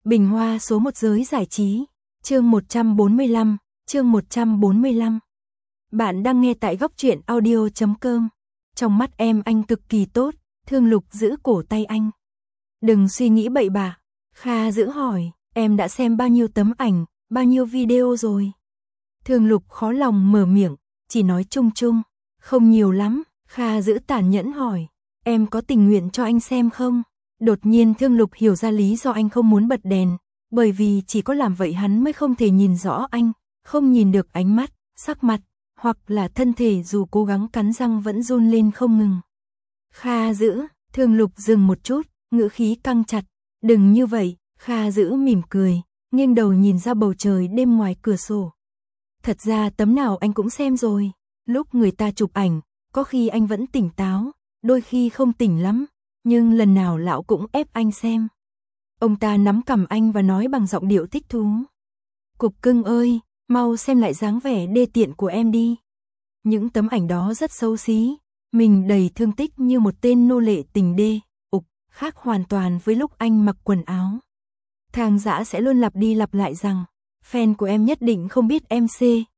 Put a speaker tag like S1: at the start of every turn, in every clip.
S1: Bình Hoa số 1 giới giải trí, chương 145, chương 145. Bạn đang nghe tại góc truyện audio.com. Trong mắt em anh cực kỳ tốt, Thương Lục giữ cổ tay anh. Đừng suy nghĩ bậy bạ, Kha giữ hỏi, em đã xem bao nhiêu tấm ảnh, bao nhiêu video rồi? Thương Lục khó lòng mở miệng, chỉ nói chung chung, không nhiều lắm. Kha giữ tàn nhẫn hỏi, em có tình nguyện cho anh xem không? Đột nhiên Thương Lục hiểu ra lý do anh không muốn bật đèn, bởi vì chỉ có làm vậy hắn mới không thể nhìn rõ anh, không nhìn được ánh mắt, sắc mặt, hoặc là thân thể dù cố gắng cắn răng vẫn run lên không ngừng. Kha giữ, Thương Lục dừng một chút, ngữ khí căng chặt, đừng như vậy. Kha giữ mỉm cười, nghiêng đầu nhìn ra bầu trời đêm ngoài cửa sổ. Thật ra tấm nào anh cũng xem rồi, lúc người ta chụp ảnh, có khi anh vẫn tỉnh táo, đôi khi không tỉnh lắm, nhưng lần nào lão cũng ép anh xem. Ông ta nắm cằm anh và nói bằng giọng điệu thích thú. Cục cưng ơi, mau xem lại dáng vẻ đê tiện của em đi. Những tấm ảnh đó rất xấu xí, mình đầy thương tích như một tên nô lệ tình đê, khác hoàn toàn với lúc anh mặc quần áo. Thang Dã sẽ luôn lặp đi lặp lại rằng, fan của em nhất định không biết em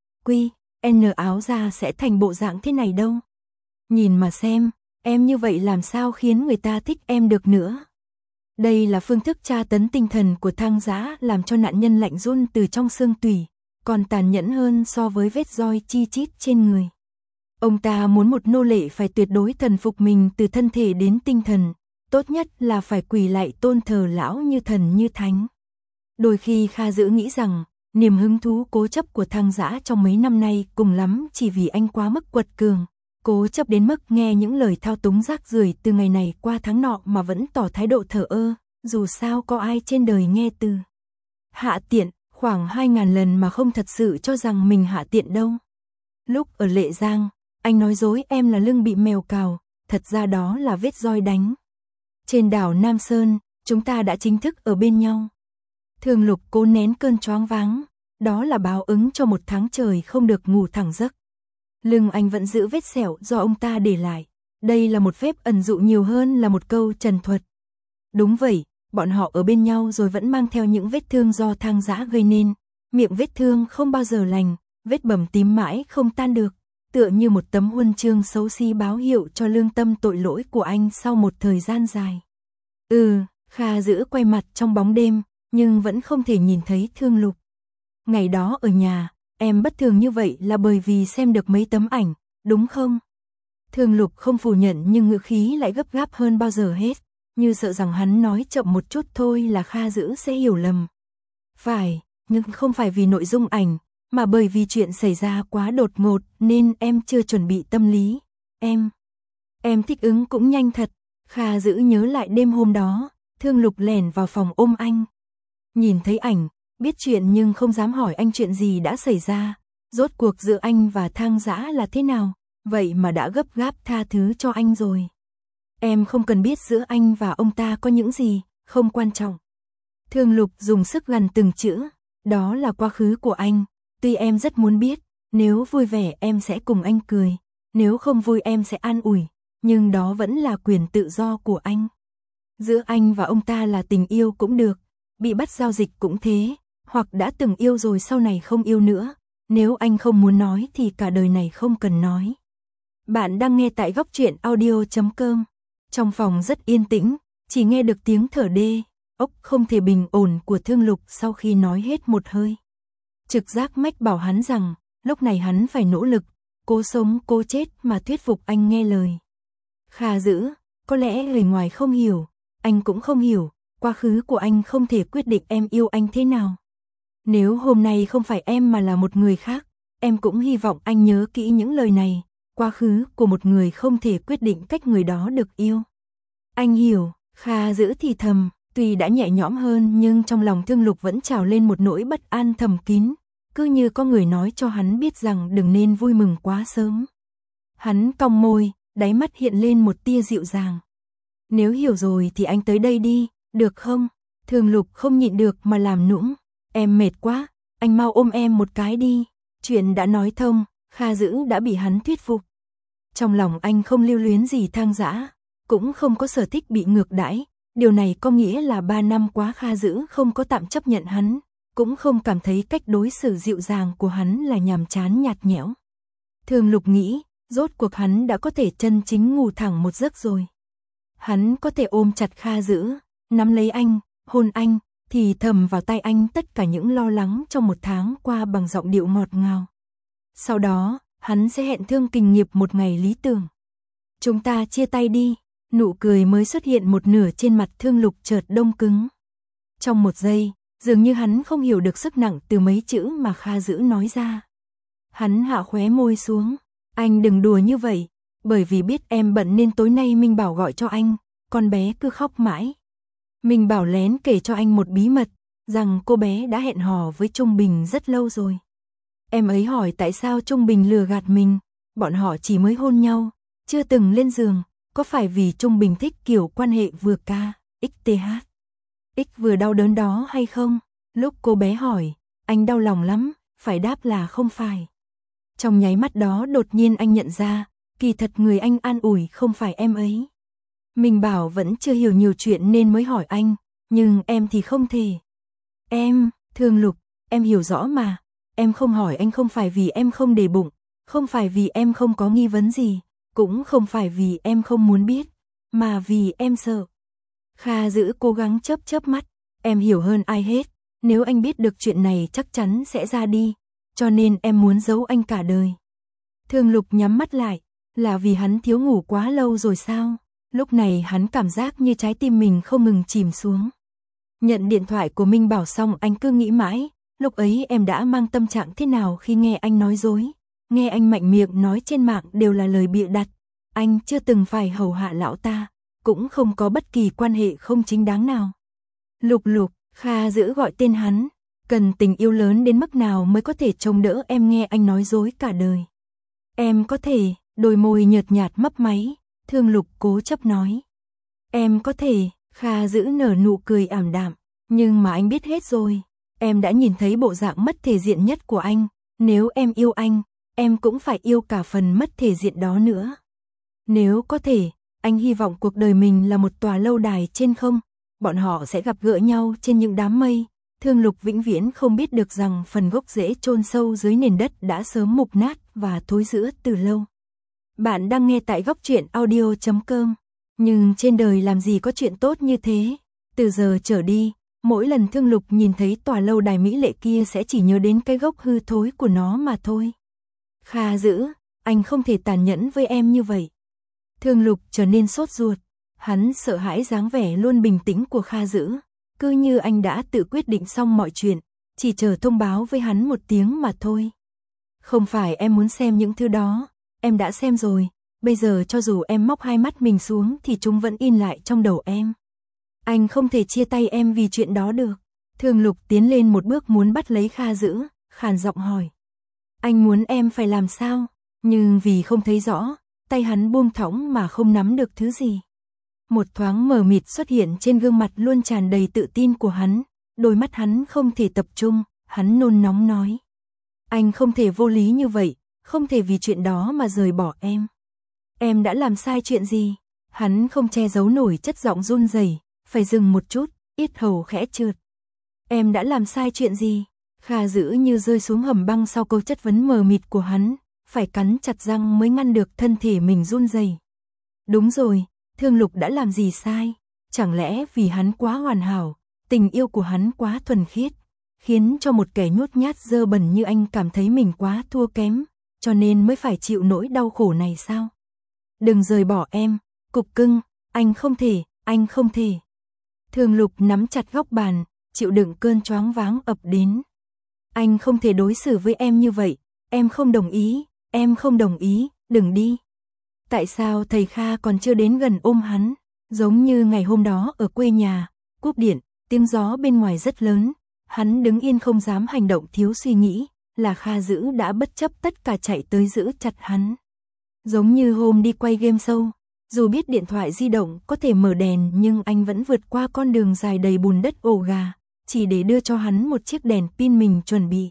S1: N áo ra sẽ thành bộ dạng thế này đâu. Nhìn mà xem, em như vậy làm sao khiến người ta thích em được nữa. Đây là phương thức tra tấn tinh thần của Thang Dã, làm cho nạn nhân lạnh run từ trong xương tủy, còn tàn nhẫn hơn so với vết roi chi chít trên người. Ông ta muốn một nô lệ phải tuyệt đối thần phục mình từ thân thể đến tinh thần, tốt nhất là phải quỳ lại tôn thờ lão như thần như thánh. Đôi khi Kha giữ nghĩ rằng, niềm hứng thú cố chấp của Thang Dã trong mấy năm nay cùng lắm chỉ vì anh quá mức quật cường, cố chấp đến mức nghe những lời thao túng rác rưởi từ ngày này qua tháng nọ mà vẫn tỏ thái độ thờ ơ, dù sao có ai trên đời nghe từ hạ tiện khoảng 2000 lần mà không thật sự cho rằng mình hạ tiện đâu. Lúc ở Lệ Giang, anh nói dối em là lưng bị mèo cào, thật ra đó là vết roi đánh. Trên đảo Nam Sơn, chúng ta đã chính thức ở bên nhau. Thương Lục cố nén cơn choáng váng, đó là báo ứng cho một tháng trời không được ngủ thẳng giấc. Lưng anh vẫn giữ vết sẹo do ông ta để lại, đây là một phép ẩn dụ nhiều hơn là một câu trần thuật. Đúng vậy, bọn họ ở bên nhau rồi vẫn mang theo những vết thương do Thang Dã gây nên, miệng vết thương không bao giờ lành, vết bầm tím mãi không tan được, tựa như một tấm huân chương xấu xí báo hiệu cho lương tâm tội lỗi của anh sau một thời gian dài. Kha giữ quay mặt trong bóng đêm, nhưng vẫn không thể nhìn thấy Thương Lục. Ngày đó ở nhà, em bất thường như vậy là bởi vì xem được mấy tấm ảnh, đúng không? Thương Lục không phủ nhận nhưng ngữ khí lại gấp gáp hơn bao giờ hết, như sợ rằng hắn nói chậm một chút thôi là Kha giữ sẽ hiểu lầm. Phải, nhưng không phải vì nội dung ảnh, mà bởi vì chuyện xảy ra quá đột ngột nên em chưa chuẩn bị tâm lý. Em thích ứng cũng nhanh thật. Kha giữ nhớ lại đêm hôm đó, Thương Lục lẻn vào phòng ôm anh. Nhìn thấy ảnh, biết chuyện nhưng không dám hỏi anh chuyện gì đã xảy ra, rốt cuộc giữa anh và Thang Dã là thế nào, vậy mà đã gấp gáp tha thứ cho anh rồi. Em không cần biết giữa anh và ông ta có những gì, không quan trọng. Thương Lục dùng sức gằn từng chữ, đó là quá khứ của anh, tuy em rất muốn biết, nếu vui vẻ em sẽ cùng anh cười, nếu không vui em sẽ an ủi, nhưng đó vẫn là quyền tự do của anh. Giữa anh và ông ta là tình yêu cũng được, bị bắt giao dịch cũng thế, hoặc đã từng yêu rồi sau này không yêu nữa, nếu anh không muốn nói thì cả đời này không cần nói. Bạn đang nghe tại góc truyện audio.com. Trong phòng rất yên tĩnh, chỉ nghe được tiếng thở đê, ốc không thể bình ổn của Thương Lục sau khi nói hết một hơi. Trực giác mách bảo hắn rằng, lúc này hắn phải nỗ lực, cố sống cố chết mà thuyết phục anh nghe lời. Kha giữ, có lẽ người ngoài không hiểu, anh cũng không hiểu, quá khứ của anh không thể quyết định em yêu anh thế nào. Nếu hôm nay không phải em mà là một người khác, em cũng hy vọng anh nhớ kỹ những lời này, quá khứ của một người không thể quyết định cách người đó được yêu. Anh hiểu, Kha giữ thì thầm, tuy đã nhẹ nhõm hơn nhưng trong lòng Thương Lục vẫn trào lên một nỗi bất an thầm kín, cứ như có người nói cho hắn biết rằng đừng nên vui mừng quá sớm. Hắn cong môi, đáy mắt hiện lên một tia dịu dàng. Nếu hiểu rồi thì anh tới đây đi, được không? Thương Lục không nhịn được mà làm nũng. Em mệt quá, anh mau ôm em một cái đi. Chuyện đã nói thông, Kha giữ đã bị hắn thuyết phục. Trong lòng anh không lưu luyến gì Thang Dã, cũng không có sở thích bị ngược đãi, Điều này có nghĩa là 3 năm quá Kha Dữ không có tạm chấp nhận hắn, cũng không cảm thấy cách đối xử dịu dàng của hắn là nhàm chán nhạt nhẽo. Thường Lục nghĩ, rốt cuộc hắn đã có thể chân chính ngủ thẳng một giấc rồi. Hắn có thể ôm chặt Kha Dữ, nắm lấy anh, hôn anh, thì thầm vào tai anh tất cả những lo lắng trong một tháng qua bằng giọng điệu ngọt ngào. Sau đó, hắn sẽ hẹn Thương Kình Nghiệp một ngày lý tưởng. Chúng ta chia tay đi, nụ cười mới xuất hiện một nửa trên mặt Thương Lục chợt đông cứng. Trong một giây, dường như hắn không hiểu được sức nặng từ mấy chữ mà Kha Dữ nói ra. Hắn hạ khóe môi xuống, anh đừng đùa như vậy, bởi vì biết em bận nên tối nay Minh Bảo gọi cho anh, con bé cứ khóc mãi. Minh Bảo lén kể cho anh một bí mật, rằng cô bé đã hẹn hò với Trung Bình rất lâu rồi. Em ấy hỏi tại sao Trung Bình lừa gạt mình, bọn họ chỉ mới hôn nhau, chưa từng lên giường, có phải vì Trung Bình thích kiểu quan hệ vừa ca, x vừa đau đớn đó hay không? Lúc cô bé hỏi, anh đau lòng lắm, phải đáp là không phải. Trong nháy mắt đó đột nhiên anh nhận ra, kỳ thật người anh an ủi không phải em ấy. Mình bảo vẫn chưa hiểu nhiều chuyện nên mới hỏi anh, nhưng em thì không thể. Em, Thương Lục, em hiểu rõ mà, em không hỏi anh không phải vì em không để bụng, không phải vì em không có nghi vấn gì, cũng không phải vì em không muốn biết, mà vì em sợ. Kha Dữ cố gắng chớp mắt, em hiểu hơn ai hết, nếu anh biết được chuyện này chắc chắn sẽ ra đi, cho nên em muốn giấu anh cả đời. Thương Lục nhắm mắt lại, là vì hắn thiếu ngủ quá lâu rồi sao? Lúc này hắn cảm giác như trái tim mình không ngừng chìm xuống. Nhận điện thoại của Minh Bảo xong anh cứ nghĩ mãi, lúc ấy em đã mang tâm trạng thế nào khi nghe anh nói dối, nghe anh mạnh miệng nói trên mạng đều là lời bịa đặt, anh chưa từng phải hầu hạ lão ta, cũng không có bất kỳ quan hệ không chính đáng nào. Lục Lục, Kha Dữ gọi tên hắn, cần tình yêu lớn đến mức nào mới có thể chống đỡ em nghe anh nói dối cả đời. Em có thể, đôi môi nhợt nhạt mấp máy, Thương Lục cố chấp nói. Em có thể, Kha Dữ nở nụ cười ảm đạm, nhưng mà anh biết hết rồi, em đã nhìn thấy bộ dạng mất thể diện nhất của anh, nếu em yêu anh, em cũng phải yêu cả phần mất thể diện đó nữa. Nếu có thể, anh hy vọng cuộc đời mình là một tòa lâu đài trên không, bọn họ sẽ gặp gỡ nhau trên những đám mây. Thương Lục vĩnh viễn không biết được rằng phần gốc rễ chôn sâu dưới nền đất đã sớm mục nát và thối rữa từ lâu. Bạn đang nghe tại Góc Truyện Audio.com. Nhưng trên đời làm gì có chuyện tốt như thế. Từ giờ trở đi, mỗi lần Thương Lục nhìn thấy tòa lâu đài mỹ lệ kia sẽ chỉ nhớ đến cái gốc hư thối của nó mà thôi. Kha Dữ, anh không thể tàn nhẫn với em như vậy. Thương Lục trở nên sốt ruột. Hắn sợ hãi dáng vẻ luôn bình tĩnh của Kha Dữ. Cứ như anh đã tự quyết định xong mọi chuyện, chỉ chờ thông báo với hắn một tiếng mà thôi. Không phải em muốn xem những thứ đó, em đã xem rồi, bây giờ cho dù em móc hai mắt mình xuống thì chúng vẫn in lại trong đầu em. Anh không thể chia tay em vì chuyện đó được. Thương Lục tiến lên một bước muốn bắt lấy Kha Dữ, khàn giọng hỏi. Anh muốn em phải làm sao? Nhưng vì không thấy rõ, tay hắn buông thõng mà không nắm được thứ gì. Một thoáng mờ mịt xuất hiện trên gương mặt luôn tràn đầy tự tin của hắn, đôi mắt hắn không thể tập trung, hắn nôn nóng nói. Anh không thể vô lý như vậy, không thể vì chuyện đó mà rời bỏ em. Em đã làm sai chuyện gì? Hắn không che giấu nổi chất giọng run rẩy, phải dừng một chút, yết hầu khẽ trượt. Em đã làm sai chuyện gì? Kha Dữ như rơi xuống hầm băng sau câu chất vấn mờ mịt của hắn, phải cắn chặt răng mới ngăn được thân thể mình run rẩy. Đúng rồi, Thương Lục đã làm gì sai? Chẳng lẽ vì hắn quá hoàn hảo, tình yêu của hắn quá thuần khiết, khiến cho một kẻ nhút nhát dơ bẩn như anh cảm thấy mình quá thua kém, cho nên mới phải chịu nỗi đau khổ này sao? Đừng rời bỏ em, cục cưng, anh không thể, anh không thể. Thương Lục nắm chặt góc bàn, chịu đựng cơn choáng váng ập đến. Anh không thể đối xử với em như vậy, em không đồng ý, em không đồng ý, đừng đi. Tại sao thầy Kha còn chưa đến gần ôm hắn, giống như ngày hôm đó ở quê nhà, cúp điện, tiếng gió bên ngoài rất lớn, hắn đứng yên không dám hành động thiếu suy nghĩ, là Kha Dữ đã bất chấp tất cả chạy tới giữ chặt hắn. Giống như hôm đi quay game show, dù biết điện thoại di động có thể mở đèn nhưng anh vẫn vượt qua con đường dài đầy bùn đất ổ gà, chỉ để đưa cho hắn một chiếc đèn pin mình chuẩn bị.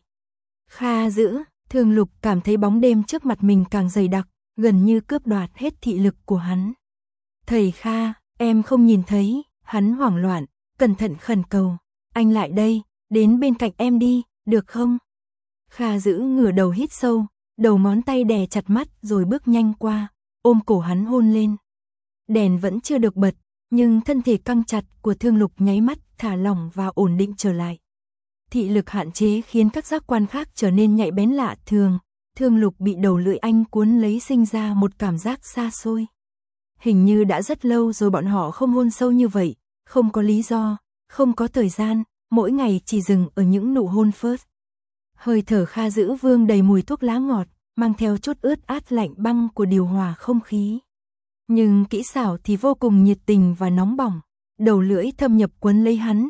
S1: Kha Dữ, Thương Lục cảm thấy bóng đêm trước mặt mình càng dày đặc, gần như cướp đoạt hết thị lực của hắn. Thầy Kha, em không nhìn thấy, Hắn hoảng loạn, cẩn thận khẩn cầu, anh lại đây, đến bên cạnh em đi, được không? Kha Dữ ngửa đầu hít sâu, đầu ngón tay đè chặt mắt rồi bước nhanh qua, ôm cổ hắn hôn lên. Đèn vẫn chưa được bật, nhưng thân thể căng chặt của Thương Lục nháy mắt thả lỏng và ổn định trở lại. Thị lực hạn chế khiến các giác quan khác trở nên nhạy bén lạ thường. Thương Lục bị đầu lưỡi anh cuốn lấy sinh ra một cảm giác xa xôi. Hình như đã rất lâu rồi bọn họ không hôn sâu như vậy, không có lý do, không có thời gian, mỗi ngày chỉ dừng ở những nụ hôn first. Hơi thở Kha Dữ vương đầy mùi thuốc lá ngọt, mang theo chút ướt át lạnh băng của điều hòa không khí. Nhưng kỹ xảo thì vô cùng nhiệt tình và nóng bỏng. Đầu lưỡi thâm nhập quấn lấy hắn,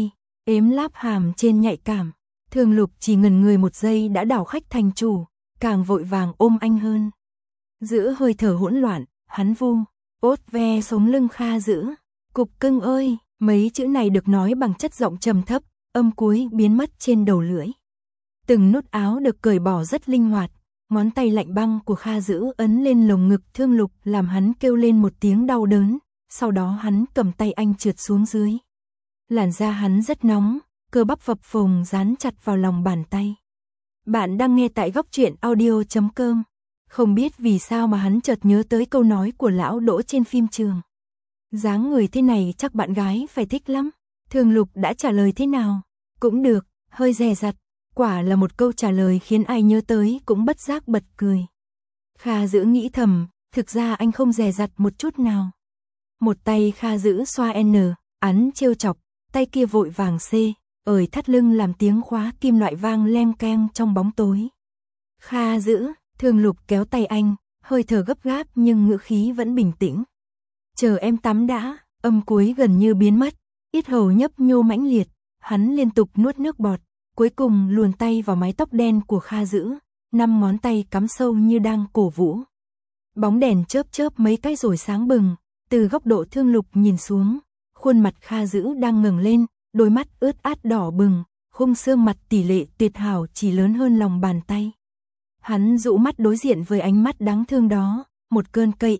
S1: ếm láp hàm trên nhạy cảm. Thương Lục chỉ ngần người một giây đã đảo khách thành chủ, càng vội vàng ôm anh hơn. Giữa hơi thở hỗn loạn, hắn ốt ve sống lưng Kha Dữ. Cục cưng ơi, mấy chữ này được nói bằng chất giọng trầm thấp, âm cuối biến mất trên đầu lưỡi. Từng nút áo được cởi bỏ rất linh hoạt, ngón tay lạnh băng của Kha Dữ ấn lên lồng ngực Thương Lục làm hắn kêu lên một tiếng đau đớn, sau đó hắn cầm tay anh trượt xuống dưới. Làn da hắn rất nóng, cơ bắp phập phồng dán chặt vào lòng bàn tay. Bạn đang nghe tại góc truyện audio.com. Không biết vì sao mà hắn chợt nhớ tới câu nói của lão Đỗ trên phim trường. Dáng người thế này chắc bạn gái phải thích lắm. Thương Lục đã trả lời thế nào? Cũng được, hơi dè dặt. Quả là một câu trả lời khiến ai nhớ tới cũng bất giác bật cười. Kha Dữ nghĩ thầm, thực ra anh không dè dặt một chút nào. Một tay Kha Dữ xoa án trêu chọc, tay kia vội vàng ời thắt lưng làm tiếng khóa kim loại vang leng keng trong bóng tối. Kha Dữ, Thương Lục kéo tay anh, hơi thở gấp gáp nhưng ngữ khí vẫn bình tĩnh. Chờ em tắm đã, âm cuối gần như biến mất, yết hầu nhấp nhô mãnh liệt, hắn liên tục nuốt nước bọt, cuối cùng luồn tay vào mái tóc đen của Kha Dữ, 5 ngón tay cắm sâu như đang cổ vũ. Bóng đèn chớp chớp mấy cái rồi sáng bừng, từ góc độ Thương Lục nhìn xuống, khuôn mặt Kha Dữ đang ngẩng lên, đôi mắt ướt át đỏ bừng, khung xương mặt tỷ lệ tuyệt hảo chỉ lớn hơn lòng bàn tay. Hắn dụ mắt đối diện với ánh mắt đáng thương đó, một cơn cây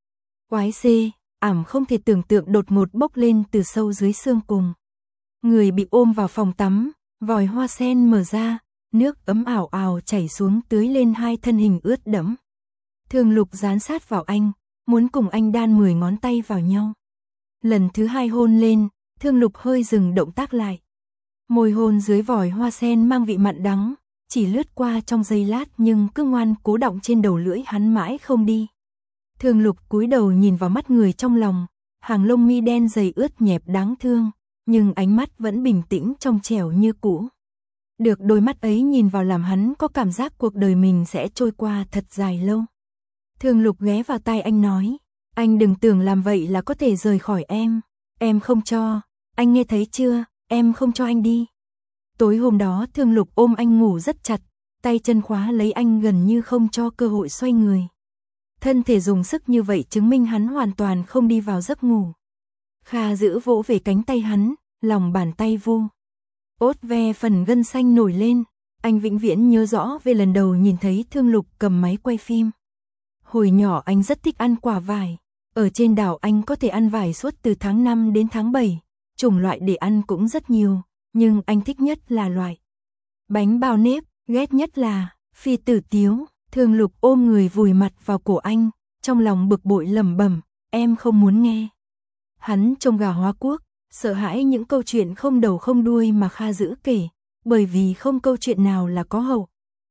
S1: oái ảm không thể tưởng tượng đột ngột bốc lên từ sâu dưới xương cùng. Người bị ôm vào phòng tắm, vòi hoa sen mở ra, nước ấm ảo ảo chảy xuống tưới lên hai thân hình ướt đẫm. Thương Lục dán sát vào anh, muốn cùng anh đan 10 ngón tay vào nhau. Lần thứ 2 hôn lên, Thương Lục hơi dừng động tác lại. Môi hôn dưới vòi hoa sen mang vị mặn đắng, chỉ lướt qua trong giây lát nhưng cứ ngoan cố đọng trên đầu lưỡi hắn mãi không đi. Thương Lục cúi đầu nhìn vào mắt người trong lòng, hàng lông mi đen dày ướt nhẹp đáng thương, nhưng ánh mắt vẫn bình tĩnh trong trẻo như cũ. Được đôi mắt ấy nhìn vào làm hắn có cảm giác cuộc đời mình sẽ trôi qua thật dài lâu. Thương Lục ghé vào tai anh nói, anh đừng tưởng làm vậy là có thể rời khỏi em không cho, anh nghe thấy chưa, em không cho anh đi. Tối hôm đó Thương Lục ôm anh ngủ rất chặt, tay chân khóa lấy anh gần như không cho cơ hội xoay người. Thân thể dùng sức như vậy chứng minh hắn hoàn toàn không đi vào giấc ngủ. Kha Dữ vỗ về cánh tay hắn, lòng bàn tay ốt ve phần gân xanh nổi lên. Anh vĩnh viễn nhớ rõ về lần đầu nhìn thấy Thương Lục cầm máy quay phim. Hồi nhỏ anh rất thích ăn quả vải. Ở trên đảo anh có thể ăn vải suốt từ tháng 5 đến tháng 7. Chủng loại để ăn cũng rất nhiều, nhưng anh thích nhất là loại bánh bao nếp, ghét nhất là phi tử tiếu. Thương Lục ôm người vùi mặt vào cổ anh, trong lòng bực bội lẩm bẩm, em không muốn nghe. Hắn trông gà hóa quốc, sợ hãi những câu chuyện không đầu không đuôi mà Kha Dữ kể, bởi vì không câu chuyện nào là có hậu.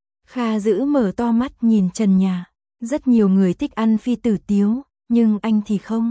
S1: Kha Dữ mở to mắt nhìn trần nhà, rất nhiều người thích ăn phi tử tiếu, nhưng anh thì không.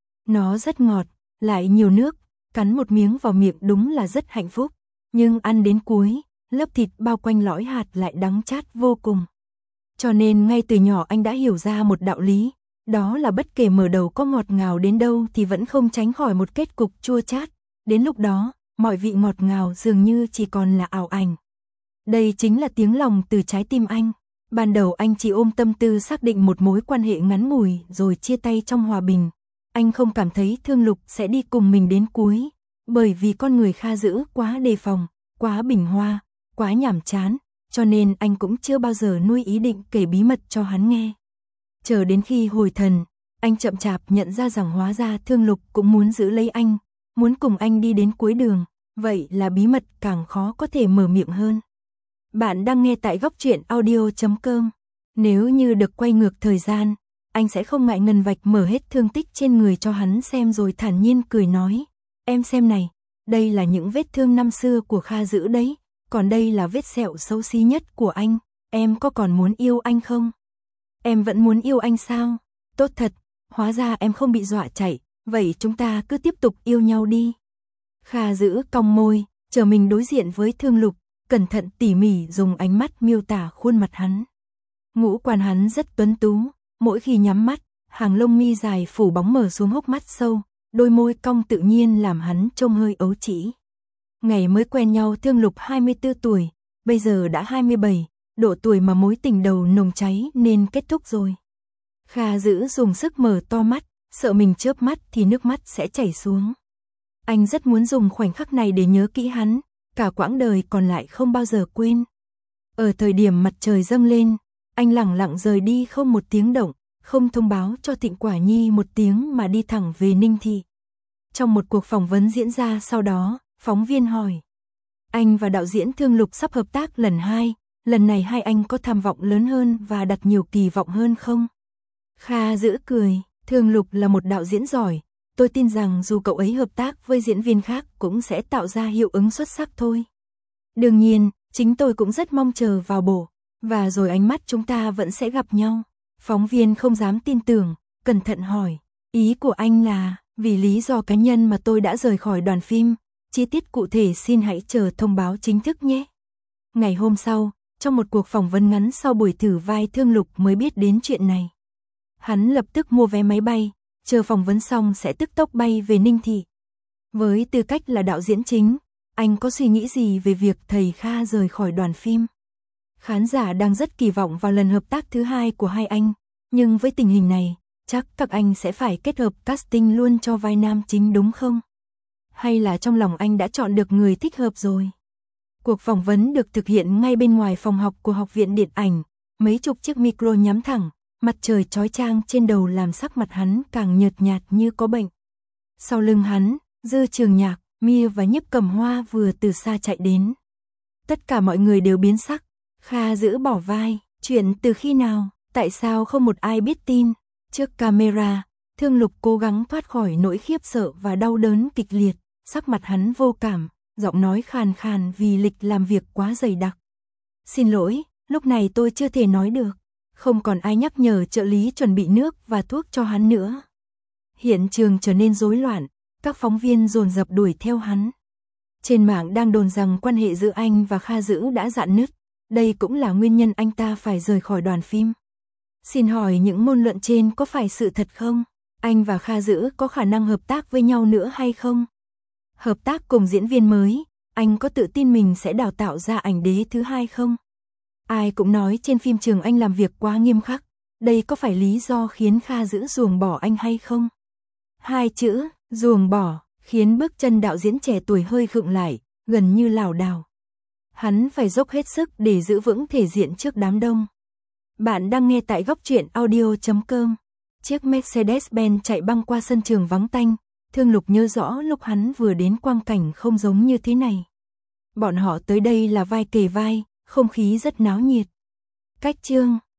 S1: Nó rất ngọt, lại nhiều nước, cắn một miếng vào miệng đúng là rất hạnh phúc, nhưng ăn đến cuối, lớp thịt bao quanh lõi hạt lại đắng chát vô cùng. Cho nên ngay từ nhỏ anh đã hiểu ra một đạo lý, đó là bất kể mở đầu có ngọt ngào đến đâu thì vẫn không tránh khỏi một kết cục chua chát, đến lúc đó, mọi vị ngọt ngào dường như chỉ còn là ảo ảnh. Đây chính là tiếng lòng từ trái tim anh. Ban đầu anh chỉ ôm tâm tư xác định một mối quan hệ ngắn ngủi rồi chia tay trong hòa bình. Anh không cảm thấy Thương Lục sẽ đi cùng mình đến cuối, bởi vì con người Kha Dữ quá đề phòng, quá bình hoa, quá nhảm chán, cho nên anh cũng chưa bao giờ nuôi ý định kể bí mật cho hắn nghe. Chờ đến khi hồi thần, anh chậm chạp nhận ra rằng hóa ra Thương Lục cũng muốn giữ lấy anh, muốn cùng anh đi đến cuối đường, vậy là bí mật càng khó có thể mở miệng hơn. Bạn đang nghe tại góc truyện audio.com. Nếu như được quay ngược thời gian, anh sẽ không ngại ngần vạch mở hết thương tích trên người cho hắn xem rồi thản nhiên cười nói. Em xem này, đây là những vết thương năm xưa của Kha Dữ đấy, còn đây là vết sẹo xấu xí nhất của anh, em có còn muốn yêu anh không? Em vẫn muốn yêu anh sao? Tốt thật, hóa ra em không bị dọa chạy, vậy chúng ta cứ tiếp tục yêu nhau đi. Kha Dữ cong môi, chờ mình đối diện với Thương Lục, cẩn thận tỉ mỉ dùng ánh mắt miêu tả khuôn mặt hắn. Ngũ quan hắn rất tuấn tú, mỗi khi nhắm mắt, hàng lông mi dài phủ bóng mở xuống hốc mắt sâu, đôi môi cong tự nhiên làm hắn trông hơi ấu trĩ. Ngày mới quen nhau Thương Lục 24 tuổi, bây giờ đã 27, độ tuổi mà mối tình đầu nồng cháy nên kết thúc rồi. Kha Dữ dùng sức mở to mắt, sợ mình chớp mắt thì nước mắt sẽ chảy xuống. Anh rất muốn dùng khoảnh khắc này để nhớ kỹ hắn, cả quãng đời còn lại không bao giờ quên. Ở thời điểm mặt trời dâng lên, anh lẳng lặng rời đi không một tiếng động, không thông báo cho Thịnh Quả Nhi một tiếng mà đi thẳng về Ninh Thị. Trong một cuộc phỏng vấn diễn ra sau đó, phóng viên hỏi. Anh và đạo diễn Thương Lục sắp hợp tác lần 2, lần này hai anh có tham vọng lớn hơn và đặt nhiều kỳ vọng hơn không? Kha Dữ cười, Thương Lục là một đạo diễn giỏi, tôi tin rằng dù cậu ấy hợp tác với diễn viên khác cũng sẽ tạo ra hiệu ứng xuất sắc thôi. Đương nhiên, chính tôi cũng rất mong chờ vào bộ, và rồi ánh mắt chúng ta vẫn sẽ gặp nhau. Phóng viên không dám tin tưởng, cẩn thận hỏi, ý của anh là, vì lý do cá nhân mà tôi đã rời khỏi đoàn phim, chi tiết cụ thể xin hãy chờ thông báo chính thức nhé. Ngày hôm sau, trong một cuộc phỏng vấn ngắn sau buổi thử vai Thương Lục mới biết đến chuyện này. Hắn lập tức mua vé máy bay, chờ phỏng vấn xong sẽ tức tốc bay về Ninh Thị. Với tư cách là đạo diễn chính, anh có suy nghĩ gì về việc thầy Kha rời khỏi đoàn phim? Khán giả đang rất kỳ vọng vào lần hợp tác thứ 2 của hai anh, nhưng với tình hình này, chắc các anh sẽ phải kết hợp casting luôn cho vai nam chính đúng không? Hay là trong lòng anh đã chọn được người thích hợp rồi? Cuộc phỏng vấn được thực hiện ngay bên ngoài phòng học của Học viện Điện ảnh, mấy chục chiếc micro nhắm thẳng, mặt trời chói chang trên đầu làm sắc mặt hắn càng nhợt nhạt như có bệnh. Sau lưng hắn, Dư Trường Nhạc, Mia và Nhiếp Cẩm Hoa vừa từ xa chạy đến. Tất cả mọi người đều biến sắc, Kha Dữ bỏ vai, chuyện từ khi nào, tại sao không một ai biết tin? Trước camera, Thương Lục cố gắng thoát khỏi nỗi khiếp sợ và đau đớn kịch liệt, sắc mặt hắn vô cảm, giọng nói khàn khàn vì lịch làm việc quá dày đặc. Xin lỗi, lúc này tôi chưa thể nói được. Không còn ai nhắc nhở trợ lý chuẩn bị nước và thuốc cho hắn nữa. Hiện trường trở nên rối loạn, các phóng viên dồn dập đuổi theo hắn. Trên mạng đang đồn rằng quan hệ giữa anh và Kha Dữ đã rạn nứt, đây cũng là nguyên nhân anh ta phải rời khỏi đoàn phim. Xin hỏi những ngôn luận trên có phải sự thật không? Anh và Kha Dữ có khả năng hợp tác với nhau nữa hay không? Hợp tác cùng diễn viên mới, anh có tự tin mình sẽ đào tạo ra ảnh đế thứ 2 không? Ai cũng nói trên phim trường anh làm việc quá nghiêm khắc, đây có phải lý do khiến Kha Dữ ruồng bỏ anh hay không? 2 chữ, ruồng bỏ, khiến bước chân đạo diễn trẻ tuổi hơi khựng lại, gần như lảo đảo. Hắn phải dốc hết sức để giữ vững thể diện trước đám đông. Bạn đang nghe tại góc truyện audio.com. Chiếc Mercedes-Benz chạy băng qua sân trường vắng tanh, Thương Lục nhớ rõ lúc hắn vừa đến quang cảnh không giống như thế này. Bọn họ tới đây là vai kề vai, không khí rất náo nhiệt. Cách chương